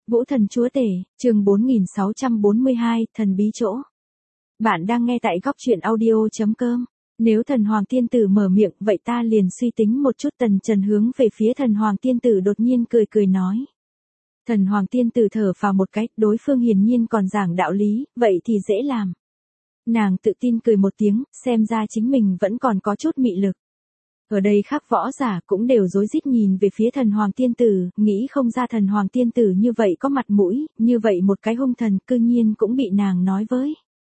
Vũ thần chúa tể, chương 4642, thần bí chỗ. Bạn đang nghe tại góc truyện audio.com. Nếu thần hoàng tiên tử mở miệng, vậy ta liền suy tính một chút. Tần Trần hướng về phía thần hoàng tiên tử đột nhiên cười cười nói. Thần hoàng tiên tử thở phào một cái, đối phương hiển nhiên còn giảng đạo lý, vậy thì dễ làm. Nàng tự tin cười một tiếng, xem ra chính mình vẫn còn có chút mị lực. Ở đây khác võ giả cũng đều rối rít nhìn về phía thần hoàng tiên tử, nghĩ không ra thần hoàng tiên tử như vậy có mặt mũi, như vậy một cái hung thần cư nhiên cũng bị nàng nói với.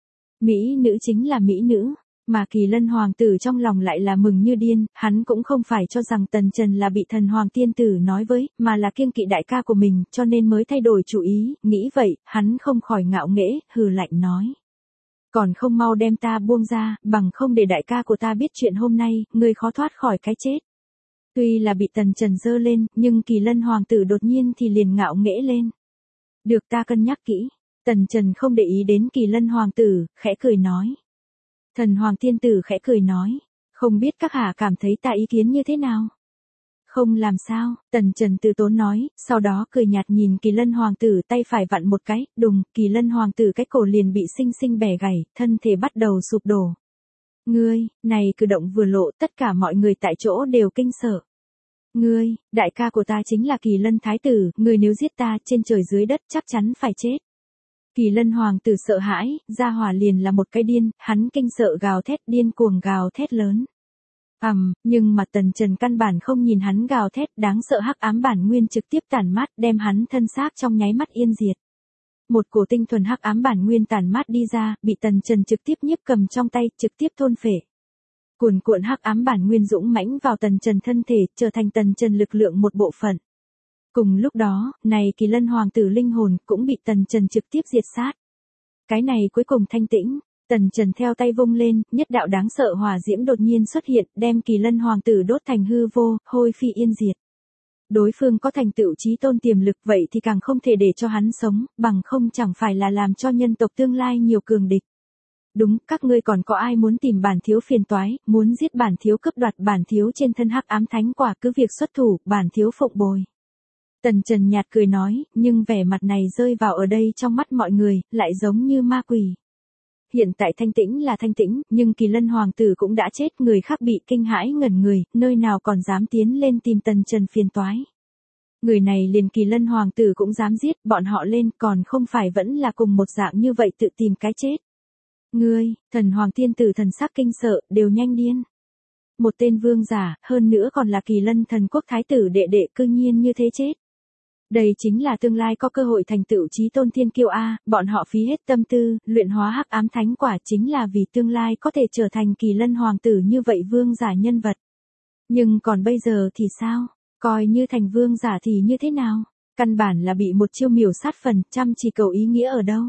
Mỹ nữ chính là mỹ nữ, mà Kỳ Lân hoàng tử trong lòng lại là mừng như điên, hắn cũng không phải cho rằng Tần Trần là bị thần hoàng tiên tử nói với, mà là kiêng kỵ đại ca của mình, cho nên mới thay đổi chủ ý, nghĩ vậy, hắn không khỏi ngạo nghễ, hừ lạnh nói. Còn không mau đem ta buông ra, bằng không để đại ca của ta biết chuyện hôm nay, ngươi khó thoát khỏi cái chết. Tuy là bị Tần Trần giơ lên, nhưng Kỳ Lân hoàng tử đột nhiên thì liền ngạo nghễ lên. Được, ta cân nhắc kỹ. Tần Trần không để ý đến Kỳ Lân hoàng tử, khẽ cười nói. Thần hoàng tiên tử khẽ cười nói, không biết các hạ cảm thấy ta ý kiến như thế nào? Không làm sao, Tần Trần từ tốn nói, sau đó cười nhạt nhìn Kỳ Lân hoàng tử, tay phải vặn một cái, đùng, Kỳ Lân hoàng tử cái cổ liền bị xinh xinh bẻ gãy, thân thể bắt đầu sụp đổ. Ngươi, này cử động vừa lộ, tất cả mọi người tại chỗ đều kinh sợ. Ngươi, đại ca của ta chính là Kỳ Lân thái tử, ngươi nếu giết ta, trên trời dưới đất chắc chắn phải chết. Kỳ Lân hoàng tử sợ hãi, ra hỏa liền là một cái điên, hắn kinh sợ gào thét, điên cuồng gào thét lớn. Nhưng mà Tần Trần căn bản không nhìn hắn gào thét, đáng sợ hắc ám bản nguyên trực tiếp tản mát, đem hắn thân xác trong nháy mắt yên diệt. Một cổ tinh thuần hắc ám bản nguyên tản mát đi ra, bị Tần Trần trực tiếp nhiếp cầm trong tay, trực tiếp thôn phệ. Cuồn cuộn hắc ám bản nguyên dũng mãnh vào Tần Trần thân thể, trở thành Tần Trần lực lượng một bộ phận. Cùng lúc đó, này Kỳ Lân hoàng tử linh hồn cũng bị Tần Trần trực tiếp diệt sát. Cái này cuối cùng thanh tĩnh. Tần Trần theo tay vung lên, nhất đạo đáng sợ hỏa diễm đột nhiên xuất hiện, đem Kỳ Lân hoàng tử đốt thành hư vô, hôi phi yên diệt. Đối phương có thành tựu chí tôn tiềm lực, vậy thì càng không thể để cho hắn sống, bằng không chẳng phải là làm cho nhân tộc tương lai nhiều cường địch. Đúng, các ngươi còn có ai muốn tìm bản thiếu phiền toái, muốn giết bản thiếu cướp đoạt bản thiếu trên thân hắc ám thánh quả, cứ việc xuất thủ, bản thiếu phụng bồi. Tần Trần nhạt cười nói, nhưng vẻ mặt này rơi vào ở đây trong mắt mọi người, lại giống như ma quỷ. Hiện tại thanh tĩnh là thanh tĩnh, nhưng Kỳ Lân hoàng tử cũng đã chết, người khác bị kinh hãi ngẩn người, nơi nào còn dám tiến lên tìm Tần Trần phiền toái. Người này liền Kỳ Lân hoàng tử cũng dám giết, bọn họ lên còn không phải vẫn là cùng một dạng như vậy tự tìm cái chết. Ngươi, thần hoàng tiên tử thần sắc kinh sợ, đều nhanh điên. Một tên vương giả, hơn nữa còn là Kỳ Lân thần quốc thái tử đệ đệ, cư nhiên như thế chết. Đây chính là tương lai có cơ hội thành tựu chí tôn thiên kiêu a, bọn họ phí hết tâm tư, luyện hóa hắc ám thánh quả chính là vì tương lai có thể trở thành Kỳ Lân hoàng tử như vậy vương giả nhân vật. Nhưng còn bây giờ thì sao? Coi như thành vương giả thì như thế nào? Căn bản là bị một chiêu miểu sát phần, chăm chỉ cầu ý nghĩa ở đâu?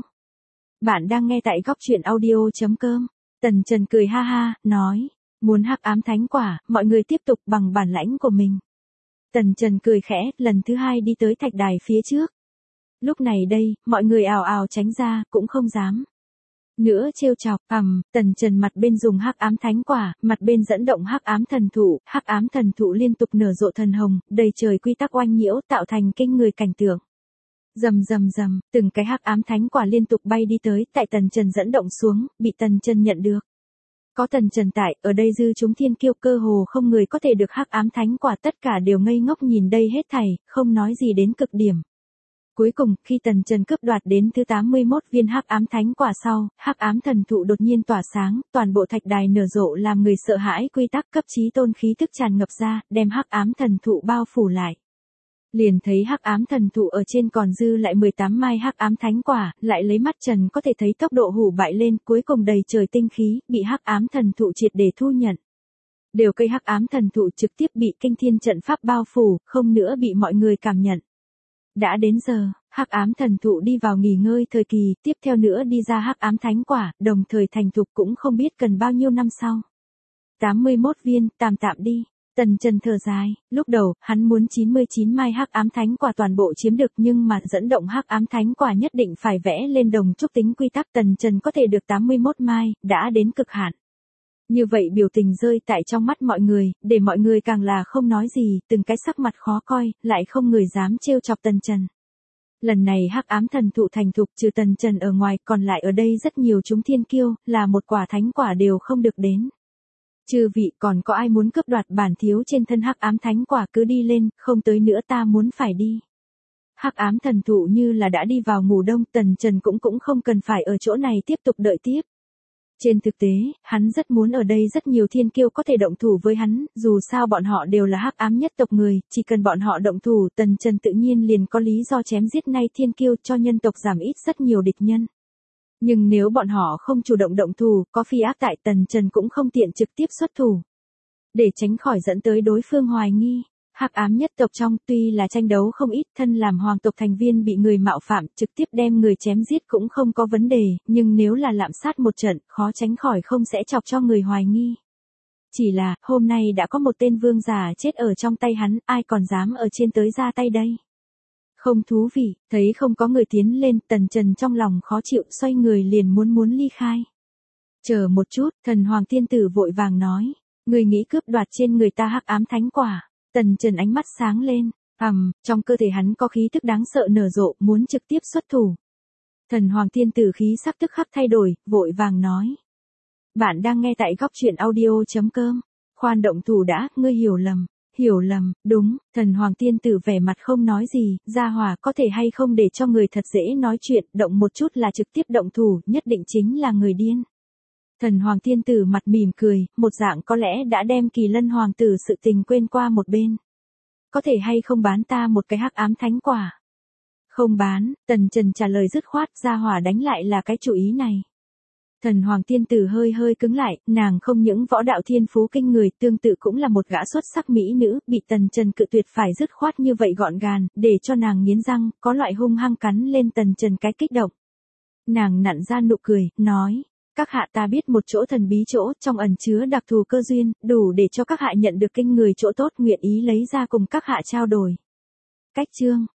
Bạn đang nghe tại góc truyện audio.com. Tần Trần cười ha ha, nói, muốn hắc ám thánh quả, mọi người tiếp tục bằng bản lãnh của mình. Tần Trần cười khẽ, lần thứ hai đi tới thạch đài phía trước. Lúc này đây, mọi người ào ào tránh ra, cũng không dám nữa trêu chọc. Tần Trần mặt bên dùng hắc ám thánh quả, mặt bên dẫn động hắc ám thần thụ liên tục nở rộ thần hồng, đầy trời quy tắc oanh nhiễu, tạo thành kinh người cảnh tượng. Rầm rầm rầm, từng cái hắc ám thánh quả liên tục bay đi tới, tại Tần Trần dẫn động xuống, bị Tần Trần nhận được. Có Tần Trần tại, ở đây dư chúng thiên kiêu cơ hồ không người có thể được hắc ám thánh quả, tất cả đều ngây ngốc nhìn đây hết thảy, không nói gì đến cực điểm. Cuối cùng, khi Tần Trần cướp đoạt đến thứ 81 viên hắc ám thánh quả sau, hắc ám thần thụ đột nhiên tỏa sáng, toàn bộ thạch đài nở rộ làm người sợ hãi, quy tắc cấp chí tôn khí tức tràn ngập ra, đem hắc ám thần thụ bao phủ lại. Liền thấy hắc ám thần thụ ở trên còn dư lại 18 mai hắc ám thánh quả, lại lấy mắt Trần có thể thấy tốc độ hủ bại lên, cuối cùng đầy trời tinh khí, bị hắc ám thần thụ triệt để thu nhận. Đều cây hắc ám thần thụ trực tiếp bị kinh thiên trận pháp bao phủ, không nữa bị mọi người cảm nhận. Đã đến giờ, hắc ám thần thụ đi vào nghỉ ngơi thời kỳ, tiếp theo nữa đi ra hắc ám thánh quả, đồng thời thành thục cũng không biết cần bao nhiêu năm sau. 81 viên, tạm đi. Tần Trần thở dài, lúc đầu, hắn muốn 99 mai hắc ám thánh quả toàn bộ chiếm được, nhưng mà dẫn động hắc ám thánh quả nhất định phải vẽ lên đồng trúc tính quy tắc, Tần Trần có thể được 81 mai, đã đến cực hạn. Như vậy biểu tình rơi tại trong mắt mọi người, để mọi người càng là không nói gì, từng cái sắc mặt khó coi, lại không người dám trêu chọc Tần Trần. Lần này hắc ám thần thụ thành thục trừ Tần Trần ở ngoài còn lại ở đây rất nhiều chúng thiên kiêu, là một quả thánh quả đều không được đến. Chư vị còn có ai muốn cướp đoạt bản thiếu trên thân hắc ám thánh quả cứ đi lên, không tới nữa ta muốn phải đi. Hắc ám thần thụ như là đã đi vào ngủ đông, Tần Trần cũng không cần phải ở chỗ này tiếp tục đợi tiếp. Trên thực tế, hắn rất muốn ở đây rất nhiều thiên kiêu có thể động thủ với hắn, dù sao bọn họ đều là hắc ám nhất tộc người, chỉ cần bọn họ động thủ, Tần Trần tự nhiên liền có lý do chém giết nay thiên kiêu cho nhân tộc giảm ít rất nhiều địch nhân. Nhưng nếu bọn họ không chủ động động thủ, có phi ác tại Tần Trần cũng không tiện trực tiếp xuất thủ. Để tránh khỏi dẫn tới đối phương hoài nghi. Hắc ám nhất tộc trong tuy là tranh đấu không ít, thân làm hoàng tộc thành viên bị người mạo phạm, trực tiếp đem người chém giết cũng không có vấn đề, nhưng nếu là lạm sát một trận, khó tránh khỏi không sẽ chọc cho người hoài nghi. Chỉ là, hôm nay đã có một tên vương giả chết ở trong tay hắn, ai còn dám ở trên tới ra tay đây? Không thú vị, thấy không có người tiến lên, Tần Trần trong lòng khó chịu, xoay người liền muốn ly khai. Chờ một chút, thần hoàng tiên tử vội vàng nói, người nghĩ cướp đoạt trên người ta hắc ám thánh quả. Tần Trần ánh mắt sáng lên, trong cơ thể hắn có khí tức đáng sợ nở rộ, muốn trực tiếp xuất thủ. Thần hoàng tiên tử khí sắc tức khắc thay đổi, vội vàng nói. Bạn đang nghe tại góc truyện audio.com. Khoan động thủ đã, ngươi hiểu lầm. Hiểu lầm, đúng, thần hoàng tiên tử vẻ mặt không nói gì, gia hỏa có thể hay không để cho người thật dễ nói chuyện, động một chút là trực tiếp động thủ, nhất định chính là người điên. Thần hoàng tiên tử mặt mỉm cười, một dạng có lẽ đã đem Kỳ Lân hoàng tử sự tình quên qua một bên. Có thể hay không bán ta một cái hắc ám thánh quả? Không bán, Tần Trần trả lời dứt khoát, gia hỏa đánh lại là cái chủ ý này. Thần hoàng tiên tử hơi cứng lại, nàng không những võ đạo thiên phú kinh người, tương tự cũng là một gã xuất sắc mỹ nữ, bị Tần Trần cự tuyệt phải dứt khoát như vậy gọn gàng, để cho nàng nghiến răng, có loại hung hăng cắn lên Tần Trần cái kích động. Nàng nặn ra nụ cười, nói, các hạ ta biết một chỗ thần bí chỗ, trong ẩn chứa đặc thù cơ duyên, đủ để cho các hạ nhận được kinh người chỗ tốt, nguyện ý lấy ra cùng các hạ trao đổi. Cách chương